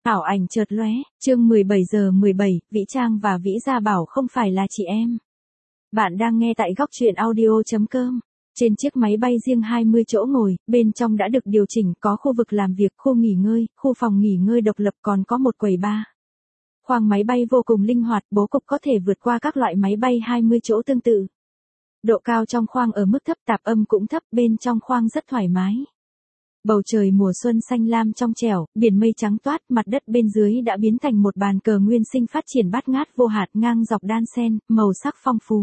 Ảo ảnh chợt lóe, chương 17 giờ 17, Vĩ Trang và Vĩ Gia Bảo không phải là chị em. Bạn đang nghe tại góc truyện audio.com. Trên chiếc máy bay riêng 20 chỗ ngồi, bên trong đã được điều chỉnh, có khu vực làm việc, khu nghỉ ngơi, khu phòng nghỉ ngơi độc lập, còn có một quầy bar. Khoang máy bay vô cùng linh hoạt, bố cục có thể vượt qua các loại máy bay 20 chỗ tương tự. Độ cao trong khoang ở mức thấp, tạp âm cũng thấp, bên trong khoang rất thoải mái. Bầu trời mùa xuân xanh lam trong trẻo, biển mây trắng toát, mặt đất bên dưới đã biến thành một bàn cờ nguyên sinh phát triển bát ngát vô hạt ngang dọc đan xen, màu sắc phong phú.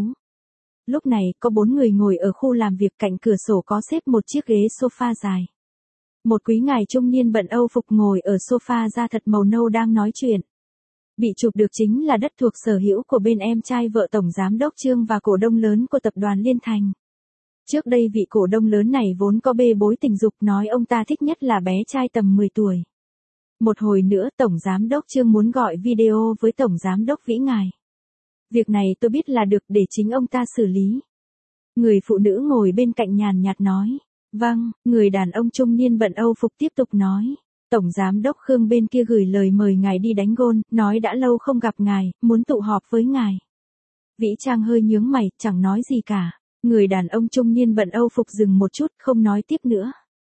Lúc này, có 4 người ngồi ở khu làm việc, cạnh cửa sổ có xếp một chiếc ghế sofa dài. Một quý ngài trung niên bận Âu phục ngồi ở sofa da thật màu nâu đang nói chuyện. Bị chụp được chính là đất thuộc sở hữu của bên em trai vợ Tổng Giám đốc Trương và cổ đông lớn của tập đoàn Liên Thành. Trước đây vị cổ đông lớn này vốn có bê bối tình dục, nói ông ta thích nhất là bé trai tầm 10 tuổi. Một hồi nữa Tổng Giám đốc Trương muốn gọi video với Tổng Giám đốc Vĩ ngài. Việc này tôi biết là được, để chính ông ta xử lý. Người phụ nữ ngồi bên cạnh nhàn nhạt nói. Vâng, người đàn ông trung niên bận Âu phục tiếp tục nói. Tổng Giám đốc Khương bên kia gửi lời mời ngài đi đánh gôn, nói đã lâu không gặp ngài, muốn tụ họp với ngài. Vĩ Trang hơi nhướng mày, chẳng nói gì cả. Người đàn ông trung niên bận Âu phục dừng một chút, không nói tiếp nữa.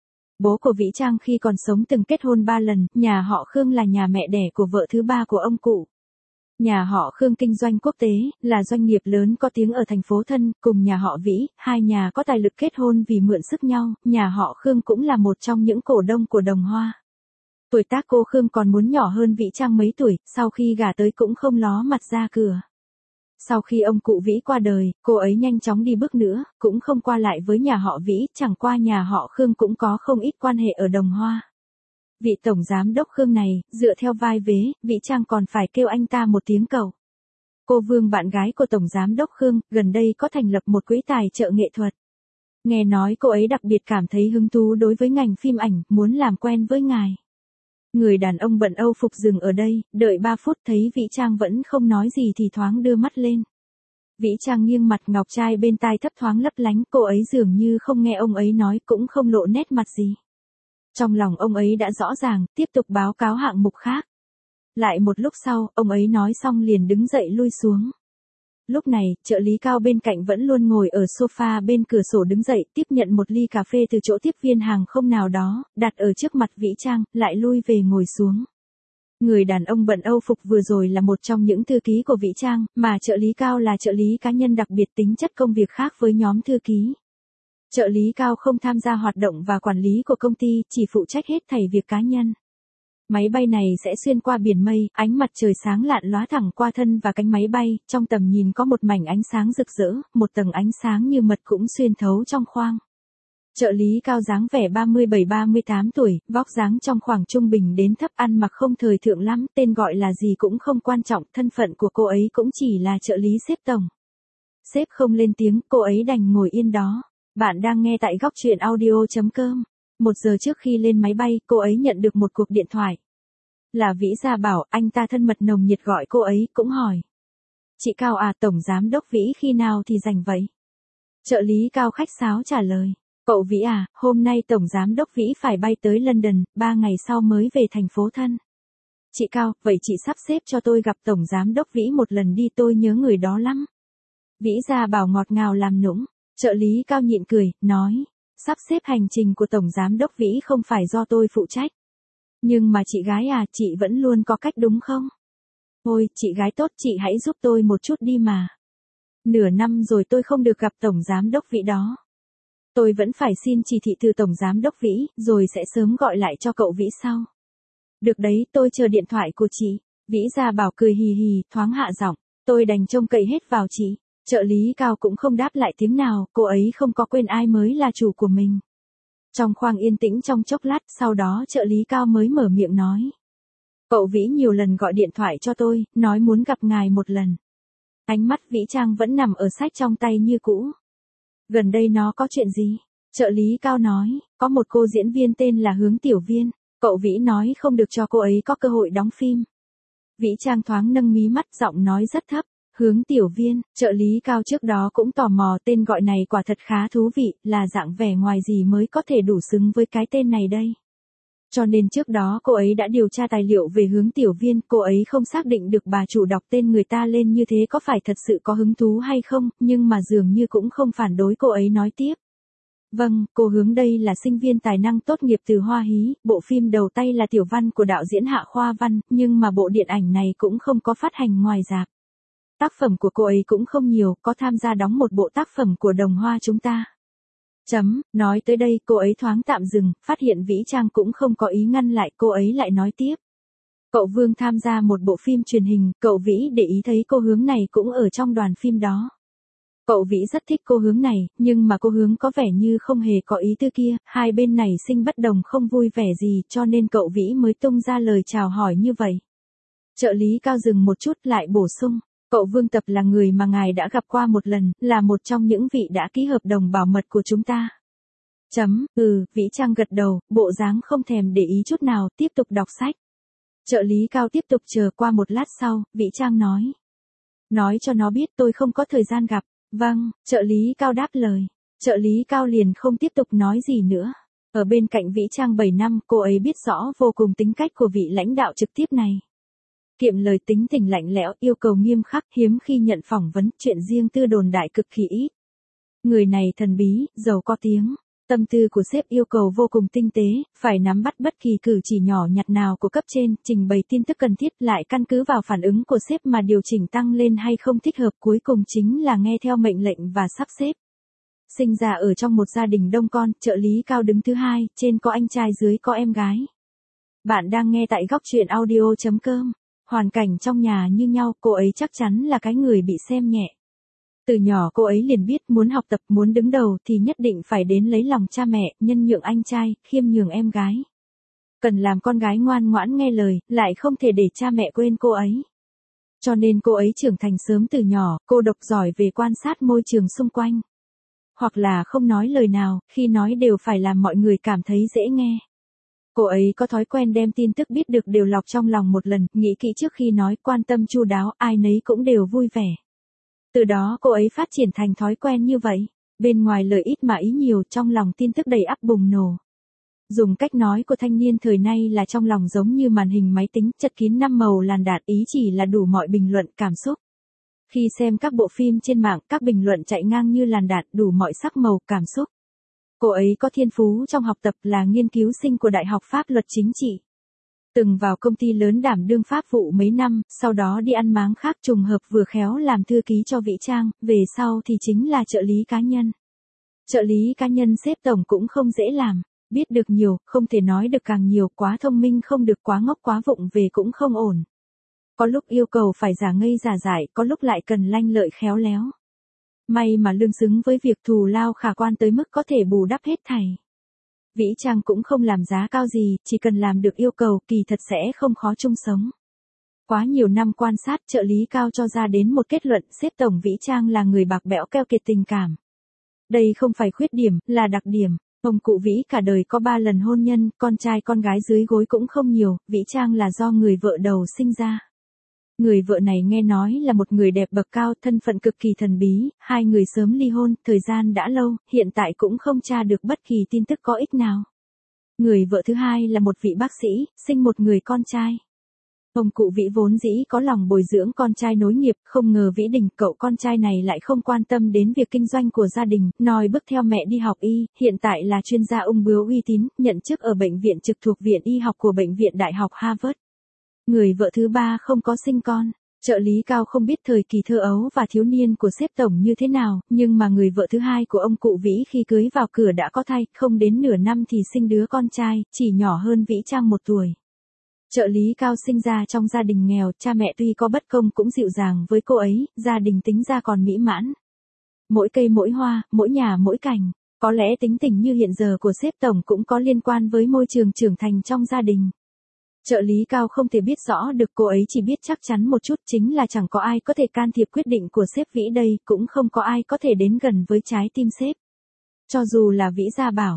Bố của Vĩ Trang khi còn sống từng kết hôn 3 lần, nhà họ Khương là nhà mẹ đẻ của vợ thứ 3 của ông cụ. Nhà họ Khương kinh doanh quốc tế, là doanh nghiệp lớn có tiếng ở thành phố Thân, cùng nhà họ Vĩ, hai nhà có tài lực kết hôn vì mượn sức nhau, nhà họ Khương cũng là một trong những cổ đông của Đồng Hoa. Tuổi tác cô Khương còn muốn nhỏ hơn Vĩ Trang mấy tuổi, sau khi gả tới cũng không ló mặt ra cửa. Sau khi ông cụ Vĩ qua đời, cô ấy nhanh chóng đi bước nữa, cũng không qua lại với nhà họ Vĩ, chẳng qua nhà họ Khương cũng có không ít quan hệ ở Đồng Hoa. Vị Tổng Giám đốc Khương này, dựa theo vai vế, Vĩ Trang còn phải kêu anh ta một tiếng cậu. Cô Vương bạn gái của Tổng Giám đốc Khương, gần đây có thành lập một quỹ tài trợ nghệ thuật. Nghe nói cô ấy đặc biệt cảm thấy hứng thú đối với ngành phim ảnh, muốn làm quen với ngài. Người đàn ông bận Âu phục dừng ở đây, đợi 3 phút thấy Vĩ Trang vẫn không nói gì thì thoáng đưa mắt lên. Vĩ Trang nghiêng mặt, ngọc trai bên tai thấp thoáng lấp lánh, cô ấy dường như không nghe ông ấy nói, cũng không lộ nét mặt gì. Trong lòng ông ấy đã rõ ràng, tiếp tục báo cáo hạng mục khác. Lại một lúc sau, ông ấy nói xong liền đứng dậy lui xuống. Lúc này, trợ lý Cao bên cạnh vẫn luôn ngồi ở sofa bên cửa sổ đứng dậy, tiếp nhận một ly cà phê từ chỗ tiếp viên hàng không nào đó, đặt ở trước mặt Vĩ Trang, lại lui về ngồi xuống. Người đàn ông bận Âu phục vừa rồi là một trong những thư ký của Vĩ Trang, mà trợ lý Cao là trợ lý cá nhân đặc biệt, tính chất công việc khác với nhóm thư ký. Trợ lý Cao không tham gia hoạt động và quản lý của công ty, chỉ phụ trách hết thảy việc cá nhân. Máy bay này sẽ xuyên qua biển mây, ánh mặt trời sáng lạn lóa thẳng qua thân và cánh máy bay, trong tầm nhìn có một mảnh ánh sáng rực rỡ, một tầng ánh sáng như mật cũng xuyên thấu trong khoang. Trợ lý Cao dáng vẻ 37-38 tuổi, vóc dáng trong khoảng trung bình đến thấp, ăn mặc không thời thượng lắm, tên gọi là gì cũng không quan trọng, thân phận của cô ấy cũng chỉ là trợ lý sếp tổng. Sếp không lên tiếng, cô ấy đành ngồi yên đó. Bạn đang nghe tại góc truyện audio.com. 1 giờ trước khi lên máy bay, cô ấy nhận được một cuộc điện thoại. Là Vĩ Gia Bảo, anh ta thân mật nồng nhiệt gọi cô ấy, cũng hỏi. Chị Cao à, Tổng Giám đốc Vĩ khi nào thì rảnh vậy? Trợ lý Cao khách sáo trả lời. Cậu Vĩ à, hôm nay Tổng Giám đốc Vĩ phải bay tới London, 3 ngày sau mới về thành phố Thân. Chị Cao, vậy chị sắp xếp cho tôi gặp Tổng Giám đốc Vĩ một lần đi, tôi nhớ người đó lắm. Vĩ Gia Bảo ngọt ngào làm nũng. Trợ lý Cao nhịn cười, nói. Sắp xếp hành trình của Tổng Giám đốc Vĩ không phải do tôi phụ trách. Nhưng mà chị gái à, chị vẫn luôn có cách đúng không? Ôi, chị gái tốt, chị hãy giúp tôi một chút đi mà. Nửa năm rồi tôi không được gặp Tổng Giám đốc Vĩ đó. Tôi vẫn phải xin chỉ thị từ Tổng Giám đốc Vĩ, rồi sẽ sớm gọi lại cho cậu Vĩ sau. Được đấy, tôi chờ điện thoại của chị. Vĩ Gia Bảo cười hì hì, thoáng hạ giọng. Tôi đành trông cậy hết vào chị. Trợ lý Cao cũng không đáp lại tiếng nào, cô ấy không có quên ai mới là chủ của mình. Trong khoang yên tĩnh trong chốc lát, sau đó trợ lý Cao mới mở miệng nói. Cậu Vĩ nhiều lần gọi điện thoại cho tôi, nói muốn gặp ngài một lần. Ánh mắt Vĩ Trang vẫn nằm ở sách trong tay như cũ. Gần đây nó có chuyện gì? Trợ lý Cao nói, có một cô diễn viên tên là Hướng Tiểu Viên, cậu Vĩ nói không được cho cô ấy có cơ hội đóng phim. Vĩ Trang thoáng nâng mí mắt, giọng nói rất thấp. Hướng Tiểu Viên, trợ lý Cao trước đó cũng tò mò, tên gọi này quả thật khá thú vị, là dạng vẻ ngoài gì mới có thể đủ xứng với cái tên này đây. Cho nên trước đó cô ấy đã điều tra tài liệu về hướng tiểu viên, cô ấy không xác định được bà chủ đọc tên người ta lên như thế có phải thật sự có hứng thú hay không, nhưng mà dường như cũng không phản đối. Cô ấy nói tiếp. Vâng, cô Hướng đây là sinh viên tài năng tốt nghiệp từ Hoa Hí, bộ phim đầu tay là tiểu văn của đạo diễn Hạ Khoa Văn, nhưng mà bộ điện ảnh này cũng không có phát hành ngoài rạp. Tác phẩm của cô ấy cũng không nhiều, có tham gia đóng một bộ tác phẩm của Đồng Hoa chúng ta. Nói tới đây cô ấy thoáng tạm dừng, phát hiện Vĩ Trang cũng không có ý ngăn lại, cô ấy lại nói tiếp. Cậu Vương tham gia một bộ phim truyền hình, cậu Vĩ để ý thấy cô Hướng này cũng ở trong đoàn phim đó. Cậu Vĩ rất thích cô Hướng này, nhưng mà cô Hướng có vẻ như không hề có ý tư kia, hai bên này sinh bất đồng không vui vẻ gì cho nên cậu Vĩ mới tung ra lời chào hỏi như vậy. Trợ lý Cao dừng một chút lại bổ sung. Cậu Vương Tập là người mà ngài đã gặp qua một lần, là một trong những vị đã ký hợp đồng bảo mật của chúng ta. Vĩ Trang gật đầu, bộ dáng không thèm để ý chút nào, tiếp tục đọc sách. Trợ lý Cao tiếp tục chờ. Qua một lát sau, Vĩ Trang nói. Nói cho nó biết tôi không có thời gian gặp. Vâng, trợ lý Cao đáp lời. Trợ lý Cao liền không tiếp tục nói gì nữa. Ở bên cạnh Vĩ Trang 7 năm, cô ấy biết rõ vô cùng tính cách của vị lãnh đạo trực tiếp này. Kiệm lời, tính tình lạnh lẽo, yêu cầu nghiêm khắc, hiếm khi nhận phỏng vấn, chuyện riêng tư đồn đại cực kỳ ít. Người này thần bí, giàu có tiếng. Tâm tư của sếp yêu cầu vô cùng tinh tế, phải nắm bắt bất kỳ cử chỉ nhỏ nhặt nào của cấp trên, trình bày tin tức cần thiết, lại căn cứ vào phản ứng của sếp mà điều chỉnh tăng lên hay không thích hợp, cuối cùng chính là nghe theo mệnh lệnh và sắp xếp. Sinh ra ở trong một gia đình đông con, trợ lý Cao đứng thứ hai, trên có anh trai dưới có em gái. Bạn đang nghe tại góc truyện audio.com. Hoàn cảnh trong nhà như nhau, cô ấy chắc chắn là cái người bị xem nhẹ. Từ nhỏ cô ấy liền biết muốn học tập, muốn đứng đầu thì nhất định phải đến lấy lòng cha mẹ, nhân nhượng anh trai, khiêm nhường em gái. Cần làm con gái ngoan ngoãn nghe lời, lại không thể để cha mẹ quên cô ấy. Cho nên cô ấy trưởng thành sớm từ nhỏ, cô độc giỏi về quan sát môi trường xung quanh. Hoặc là không nói lời nào, khi nói đều phải làm mọi người cảm thấy dễ nghe. Cô ấy có thói quen đem tin tức biết được đều lọc trong lòng một lần, nghĩ kỹ trước khi nói, quan tâm chu đáo, ai nấy cũng đều vui vẻ. Từ đó cô ấy phát triển thành thói quen như vậy. Bên ngoài lời ít mà ý nhiều, trong lòng tin tức đầy ắp bùng nổ. Dùng cách nói của thanh niên thời nay là trong lòng giống như màn hình máy tính, chật kín 5 màu làn đạn, ý chỉ là đủ mọi bình luận, cảm xúc. Khi xem các bộ phim trên mạng, các bình luận chạy ngang như làn đạn, đủ mọi sắc màu, cảm xúc. Cô ấy có thiên phú trong học tập, là nghiên cứu sinh của Đại học Pháp luật chính trị. Từng vào công ty lớn đảm đương pháp vụ mấy năm, sau đó đi ăn máng khác, trùng hợp vừa khéo làm thư ký cho Vĩ Trang, về sau thì chính là trợ lý cá nhân. Trợ lý cá nhân sếp tổng cũng không dễ làm, biết được nhiều, không thể nói được càng nhiều, quá thông minh không được, quá ngốc quá vụng về cũng không ổn. Có lúc yêu cầu phải giả ngây giả dại, có lúc lại cần lanh lợi khéo léo. May mà lương xứng với việc thù lao khả quan tới mức có thể bù đắp hết thảy. Vĩ Trang cũng không làm giá cao gì, chỉ cần làm được yêu cầu, kỳ thật sẽ không khó chung sống. Quá nhiều năm quan sát, trợ lý Cao cho ra đến một kết luận, sếp tổng Vĩ Trang là người bạc bẽo keo kiệt tình cảm. Đây không phải khuyết điểm, là đặc điểm. Ông cụ Vĩ cả đời có 3 lần hôn nhân, con trai con gái dưới gối cũng không nhiều, Vĩ Trang là do người vợ đầu sinh ra. Người vợ này nghe nói là một người đẹp bậc cao, thân phận cực kỳ thần bí, hai người sớm ly hôn, thời gian đã lâu, hiện tại cũng không tra được bất kỳ tin tức có ích nào. Người vợ thứ hai là một vị bác sĩ, sinh một người con trai. Ông cụ Vĩ vốn dĩ có lòng bồi dưỡng con trai nối nghiệp, không ngờ Vĩ Đình, cậu con trai này lại không quan tâm đến việc kinh doanh của gia đình, noi bước theo mẹ đi học y, hiện tại là chuyên gia ung bướu uy tín, nhận chức ở bệnh viện trực thuộc Viện Y học của Bệnh viện Đại học Harvard. Người vợ thứ ba không có sinh con. Trợ lý Cao không biết thời kỳ thơ ấu và thiếu niên của sếp tổng như thế nào, nhưng mà người vợ thứ hai của ông cụ Vĩ khi cưới vào cửa đã có thai, không đến nửa năm thì sinh đứa con trai, chỉ nhỏ hơn Vĩ Trang 1 tuổi. Trợ lý Cao sinh ra trong gia đình nghèo, cha mẹ tuy có bất công cũng dịu dàng với cô ấy, gia đình tính ra còn mỹ mãn. Mỗi cây mỗi hoa, mỗi nhà mỗi cảnh, có lẽ tính tình như hiện giờ của sếp tổng cũng có liên quan với môi trường trưởng thành trong gia đình. Trợ lý Cao không thể biết rõ được, cô ấy chỉ biết chắc chắn một chút, chính là chẳng có ai có thể can thiệp quyết định của sếp Vĩ đây, cũng không có ai có thể đến gần với trái tim sếp. Cho dù là Vĩ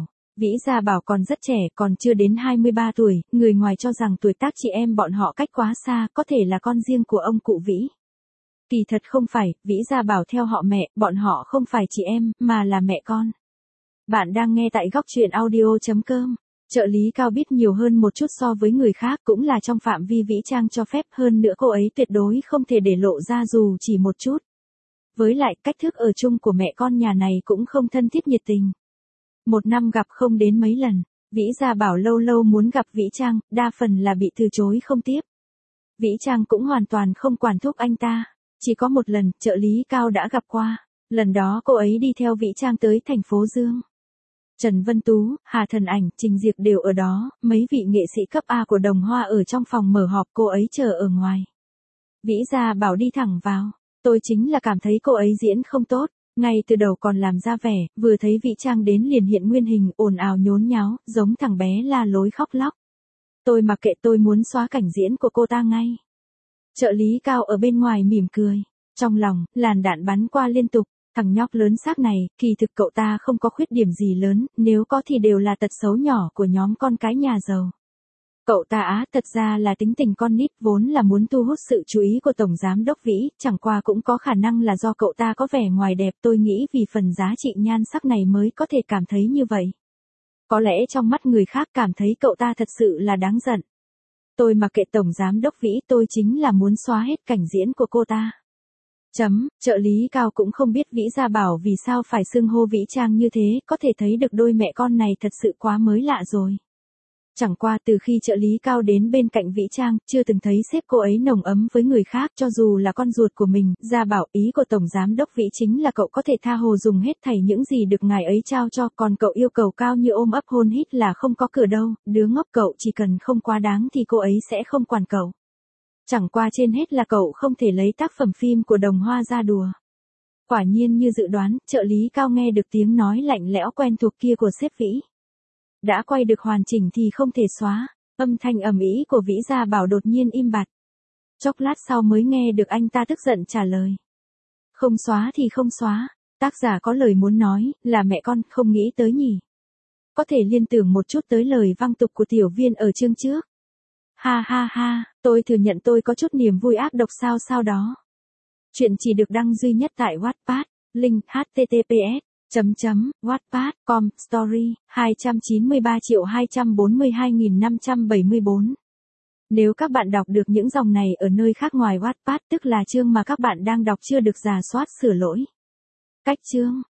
Gia Bảo còn rất trẻ, còn chưa đến 23 tuổi, người ngoài cho rằng tuổi tác chị em bọn họ cách quá xa, có thể là con riêng của ông cụ Vĩ. Kỳ thật không phải, Vĩ Gia Bảo theo họ mẹ, bọn họ không phải chị em, mà là mẹ con. Bạn đang nghe tại góc truyện audio.com. Trợ lý Cao biết nhiều hơn một chút so với người khác, cũng là trong phạm vi Vĩ Trang cho phép, hơn nữa cô ấy tuyệt đối không thể để lộ ra dù chỉ một chút. Với lại cách thức ở chung của mẹ con nhà này cũng không thân thiết nhiệt tình. Một năm gặp không đến mấy lần, Vĩ Gia Bảo lâu lâu muốn gặp Vĩ Trang, đa phần là bị từ chối không tiếp. Vĩ Trang cũng hoàn toàn không quản thúc anh ta. Chỉ có một lần, trợ lý Cao đã gặp qua. Lần đó cô ấy đi theo Vĩ Trang tới thành phố Dương. Trần Vân Tú, Hà Thần Ảnh, Trình Diệp đều ở đó, mấy vị nghệ sĩ cấp A của Đồng Hoa ở trong phòng mở họp, cô ấy chờ ở ngoài. Vĩ Gia Bảo đi thẳng vào. Tôi chính là cảm thấy cô ấy diễn không tốt. Ngay từ đầu còn làm ra vẻ, vừa thấy Vĩ Trang đến liền hiện nguyên hình, ồn ào nhốn nháo, giống thằng bé la lối khóc lóc. Tôi mặc kệ, tôi muốn xóa cảnh diễn của cô ta ngay. Trợ lý Cao ở bên ngoài mỉm cười. Trong lòng, làn đạn bắn qua liên tục. Thằng nhóc lớn xác này, kỳ thực cậu ta không có khuyết điểm gì lớn, nếu có thì đều là tật xấu nhỏ của nhóm con cái nhà giàu. Cậu ta thật ra là tính tình con nít, vốn là muốn thu hút sự chú ý của Tổng Giám Đốc Vĩ, chẳng qua cũng có khả năng là do cậu ta có vẻ ngoài đẹp, tôi nghĩ vì phần giá trị nhan sắc này mới có thể cảm thấy như vậy. Có lẽ trong mắt người khác cảm thấy cậu ta thật sự là đáng giận. Tôi mặc kệ Tổng Giám Đốc Vĩ, tôi chính là muốn xóa hết cảnh diễn của cô ta. Trợ lý Cao cũng không biết Vĩ Gia Bảo vì sao phải xưng hô Vĩ Trang như thế, có thể thấy được đôi mẹ con này thật sự quá mới lạ rồi. Chẳng qua từ khi trợ lý Cao đến bên cạnh Vĩ Trang, chưa từng thấy sếp cô ấy nồng ấm với người khác, cho dù là con ruột của mình. Gia Bảo, ý của Tổng Giám Đốc Vĩ chính là cậu có thể tha hồ dùng hết thảy những gì được ngài ấy trao cho, còn cậu yêu cầu cao như ôm ấp hôn hít là không có cửa đâu, đứa ngốc, cậu chỉ cần không quá đáng thì cô ấy sẽ không quản cậu. Chẳng qua trên hết là cậu không thể lấy tác phẩm phim của Đồng Hoa ra đùa. Quả nhiên như dự đoán, trợ lý Cao nghe được tiếng nói lạnh lẽo quen thuộc kia của sếp Vĩ. Đã quay được hoàn chỉnh thì không thể xóa, âm thanh ầm ĩ của Vĩ Gia Bảo đột nhiên im bặt. Chốc lát sau mới nghe được anh ta tức giận trả lời. Không xóa thì không xóa, tác giả có lời muốn nói, là mẹ con không nghĩ tới nhỉ. Có thể liên tưởng một chút tới lời văng tục của tiểu viên ở chương trước. Ha ha ha, tôi thừa nhận tôi có chút niềm vui ác độc sao đó. Chuyện chỉ được đăng duy nhất tại Wattpad, link https://wattpad.com, story, 293.242.574. Nếu các bạn đọc được những dòng này ở nơi khác ngoài Wattpad, tức là chương mà các bạn đang đọc chưa được rà soát sửa lỗi. Cách chương